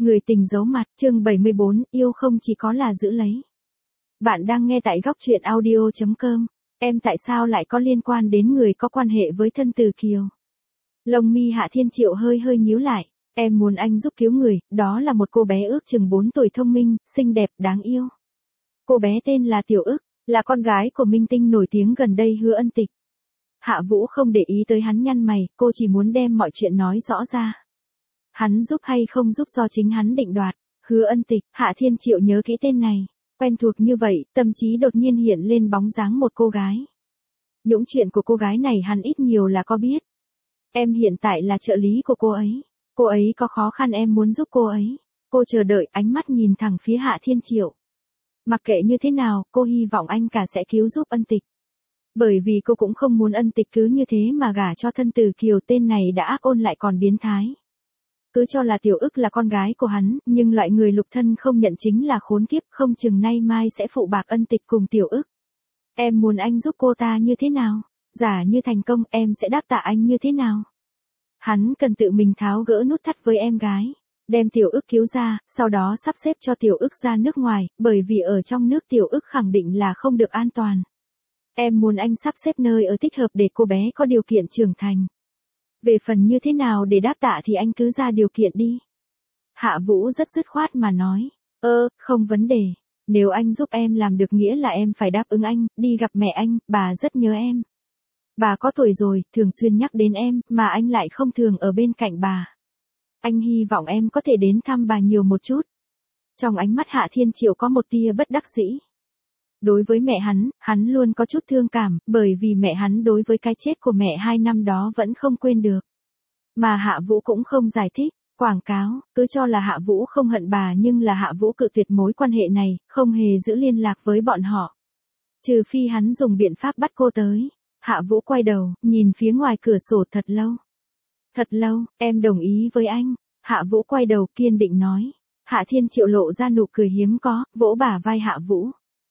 Người tình giấu mặt, chương 74, yêu không chỉ có là giữ lấy. Bạn đang nghe tại góc truyện audio.com. Em tại sao lại có liên quan đến người có quan hệ với thân Từ Kiều? Lông mi Hạ Thiên Triệu hơi hơi nhíu lại. Em muốn anh giúp cứu người, đó là một cô bé ước chừng 4 tuổi thông minh, xinh đẹp, đáng yêu. Cô bé tên là Tiểu Ức, là con gái của minh tinh nổi tiếng gần đây Hứa Ân Tịch. Hạ Vũ không để ý tới hắn nhăn mày, cô chỉ muốn đem mọi chuyện nói rõ ra. Hắn giúp hay không giúp do chính hắn định đoạt. Hứa Ân Tịch, Hạ Thiên Triệu nhớ kỹ tên này. Quen thuộc như vậy, tâm trí đột nhiên hiện lên bóng dáng một cô gái. Những chuyện của cô gái này hắn ít nhiều là có biết. Em hiện tại là trợ lý của cô ấy. Cô ấy có khó khăn em muốn giúp cô ấy. Cô chờ đợi, ánh mắt nhìn thẳng phía Hạ Thiên Triệu. Mặc kệ như thế nào, cô hy vọng anh cả sẽ cứu giúp Ân Tịch. Bởi vì cô cũng không muốn Ân Tịch cứ như thế mà gả cho thân Từ Kiều, tên này đã ác ôn lại còn biến thái. Cứ cho là Tiểu Ức là con gái của hắn, nhưng loại người lục thân không nhận chính là khốn kiếp, không chừng nay mai sẽ phụ bạc Ân Tịch cùng Tiểu Ức. Em muốn anh giúp cô ta như thế nào? Giả như thành công, em sẽ đáp tạ anh như thế nào? Hắn cần tự mình tháo gỡ nút thắt với em gái, đem Tiểu Ức cứu ra, sau đó sắp xếp cho Tiểu Ức ra nước ngoài, bởi vì ở trong nước Tiểu Ức khẳng định là không được an toàn. Em muốn anh sắp xếp nơi ở thích hợp để cô bé có điều kiện trưởng thành. Về phần như thế nào để đáp tạ thì anh cứ ra điều kiện đi. Hạ Vũ rất dứt khoát mà nói. Không vấn đề. Nếu anh giúp em làm được nghĩa là em phải đáp ứng anh, đi gặp mẹ anh, bà rất nhớ em. Bà có tuổi rồi, thường xuyên nhắc đến em, mà anh lại không thường ở bên cạnh bà. Anh hy vọng em có thể đến thăm bà nhiều một chút. Trong ánh mắt Hạ Thiên Triệu có một tia bất đắc dĩ. Đối với mẹ hắn luôn có chút thương cảm, bởi vì mẹ hắn đối với cái chết của mẹ 2 năm đó vẫn không quên được. Mà Hạ Vũ cũng không giải thích, quảng cáo, cứ cho là Hạ Vũ không hận bà nhưng là Hạ Vũ cự tuyệt mối quan hệ này, không hề giữ liên lạc với bọn họ. Trừ phi hắn dùng biện pháp bắt cô tới. Hạ Vũ quay đầu, nhìn phía ngoài cửa sổ thật lâu. Thật lâu, em đồng ý với anh. Hạ Vũ quay đầu kiên định nói. Hạ Thiên Triệu lộ ra nụ cười hiếm có, vỗ bả vai Hạ Vũ.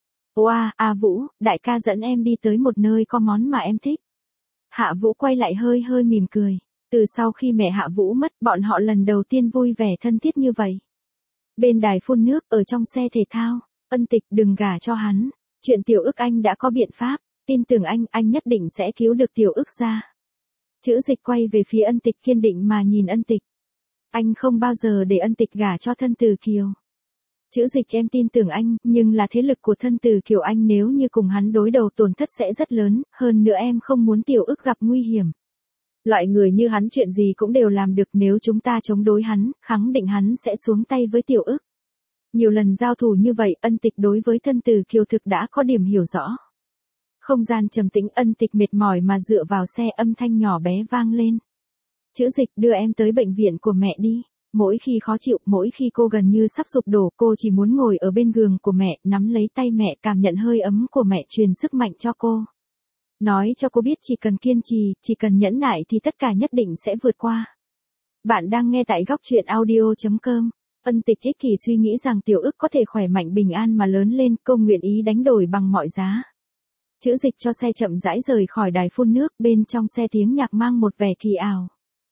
Vũ, đại ca dẫn em đi tới một nơi có món mà em thích. Hạ Vũ quay lại hơi hơi mỉm cười. Từ sau khi mẹ Hạ Vũ mất, bọn họ lần đầu tiên vui vẻ thân thiết như vậy. Bên đài phun nước, ở trong xe thể thao, Ân Tịch đừng gả cho hắn. Chuyện Tiểu Ức anh đã có biện pháp, tin tưởng anh nhất định sẽ cứu được Tiểu Ức ra. Chữ Dịch quay về phía Ân Tịch kiên định mà nhìn Ân Tịch. Anh không bao giờ để Ân Tịch gả cho thân Từ Kiều. Chữ Dịch em tin tưởng anh, nhưng là thế lực của thân Từ Kiều anh nếu như cùng hắn đối đầu tổn thất sẽ rất lớn, hơn nữa em không muốn Tiểu Ức gặp nguy hiểm. Loại người như hắn chuyện gì cũng đều làm được, nếu chúng ta chống đối hắn, khẳng định hắn sẽ xuống tay với Tiểu Ức. Nhiều lần giao thủ như vậy, Ân Tịch đối với thân Từ Kiều thực đã có điểm hiểu rõ. Không gian trầm tĩnh, Ân Tịch mệt mỏi mà dựa vào xe, âm thanh nhỏ bé vang lên. Chữ Dịch đưa em tới bệnh viện của mẹ đi. Mỗi khi khó chịu, mỗi khi cô gần như sắp sụp đổ, cô chỉ muốn ngồi ở bên giường của mẹ, nắm lấy tay mẹ, cảm nhận hơi ấm của mẹ truyền sức mạnh cho cô. Nói cho cô biết chỉ cần kiên trì, chỉ cần nhẫn nại thì tất cả nhất định sẽ vượt qua. Bạn đang nghe tại góc truyện audio.com. Ân Tịch ích kỷ suy nghĩ rằng Tiểu Ức có thể khỏe mạnh bình an mà lớn lên, cô nguyện ý đánh đổi bằng mọi giá. Chữ Dịch cho xe chậm rãi rời khỏi đài phun nước, bên trong xe tiếng nhạc mang một vẻ kỳ ảo.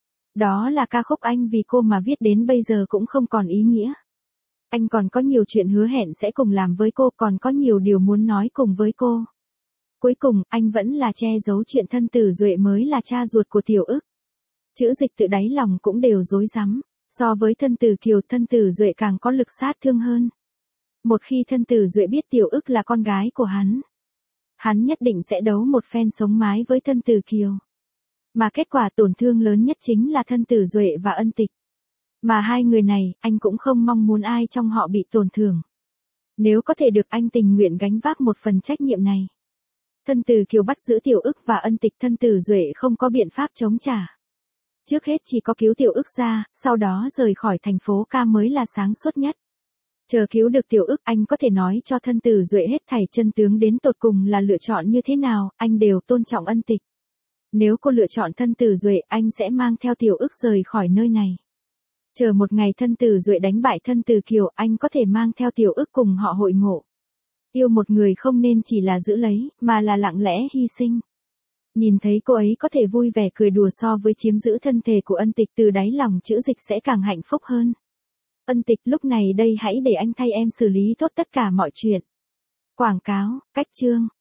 Đó là ca khúc anh vì cô mà viết đến bây giờ cũng không còn ý nghĩa. Anh còn có nhiều chuyện hứa hẹn sẽ cùng làm với cô, còn có nhiều điều muốn nói cùng với cô. Cuối cùng, anh vẫn là che giấu chuyện thân Tử Duệ mới là cha ruột của Tiểu Ức. Chữ Dịch tự đáy lòng cũng đều rối rắm, so với thân Từ Kiều, thân Tử Duệ càng có lực sát thương hơn. Một khi thân Tử Duệ biết Tiểu Ức là con gái của hắn nhất định sẽ đấu một phen sống mái với thân Từ Kiều. Mà kết quả tổn thương lớn nhất chính là thân Tử Duệ và Ân Tịch. Mà hai người này, anh cũng không mong muốn ai trong họ bị tổn thương. Nếu có thể được, anh tình nguyện gánh vác một phần trách nhiệm này. Thân Từ Kiều bắt giữ Tiểu Ức và Ân Tịch, thân Tử Duệ không có biện pháp chống trả. Trước hết chỉ có cứu Tiểu Ức ra, sau đó rời khỏi thành phố ca mới là sáng suốt nhất. Chờ cứu được Tiểu Ức, anh có thể nói cho thân Tử Duệ hết thảy chân tướng đến tột cùng là lựa chọn như thế nào, anh đều tôn trọng Ân Tịch. Nếu cô lựa chọn thân Tử Duệ, anh sẽ mang theo Tiểu Ức rời khỏi nơi này. Chờ một ngày thân Tử Duệ đánh bại thân Từ Kiều, anh có thể mang theo Tiểu Ức cùng họ hội ngộ. Yêu một người không nên chỉ là giữ lấy, mà là lặng lẽ hy sinh. Nhìn thấy cô ấy có thể vui vẻ cười đùa so với chiếm giữ thân thể của Ân Tịch, từ đáy lòng Chữ Dịch sẽ càng hạnh phúc hơn. Ân Tịch, lúc này đây hãy để anh thay em xử lý tốt tất cả mọi chuyện. Quảng cáo, cách chương.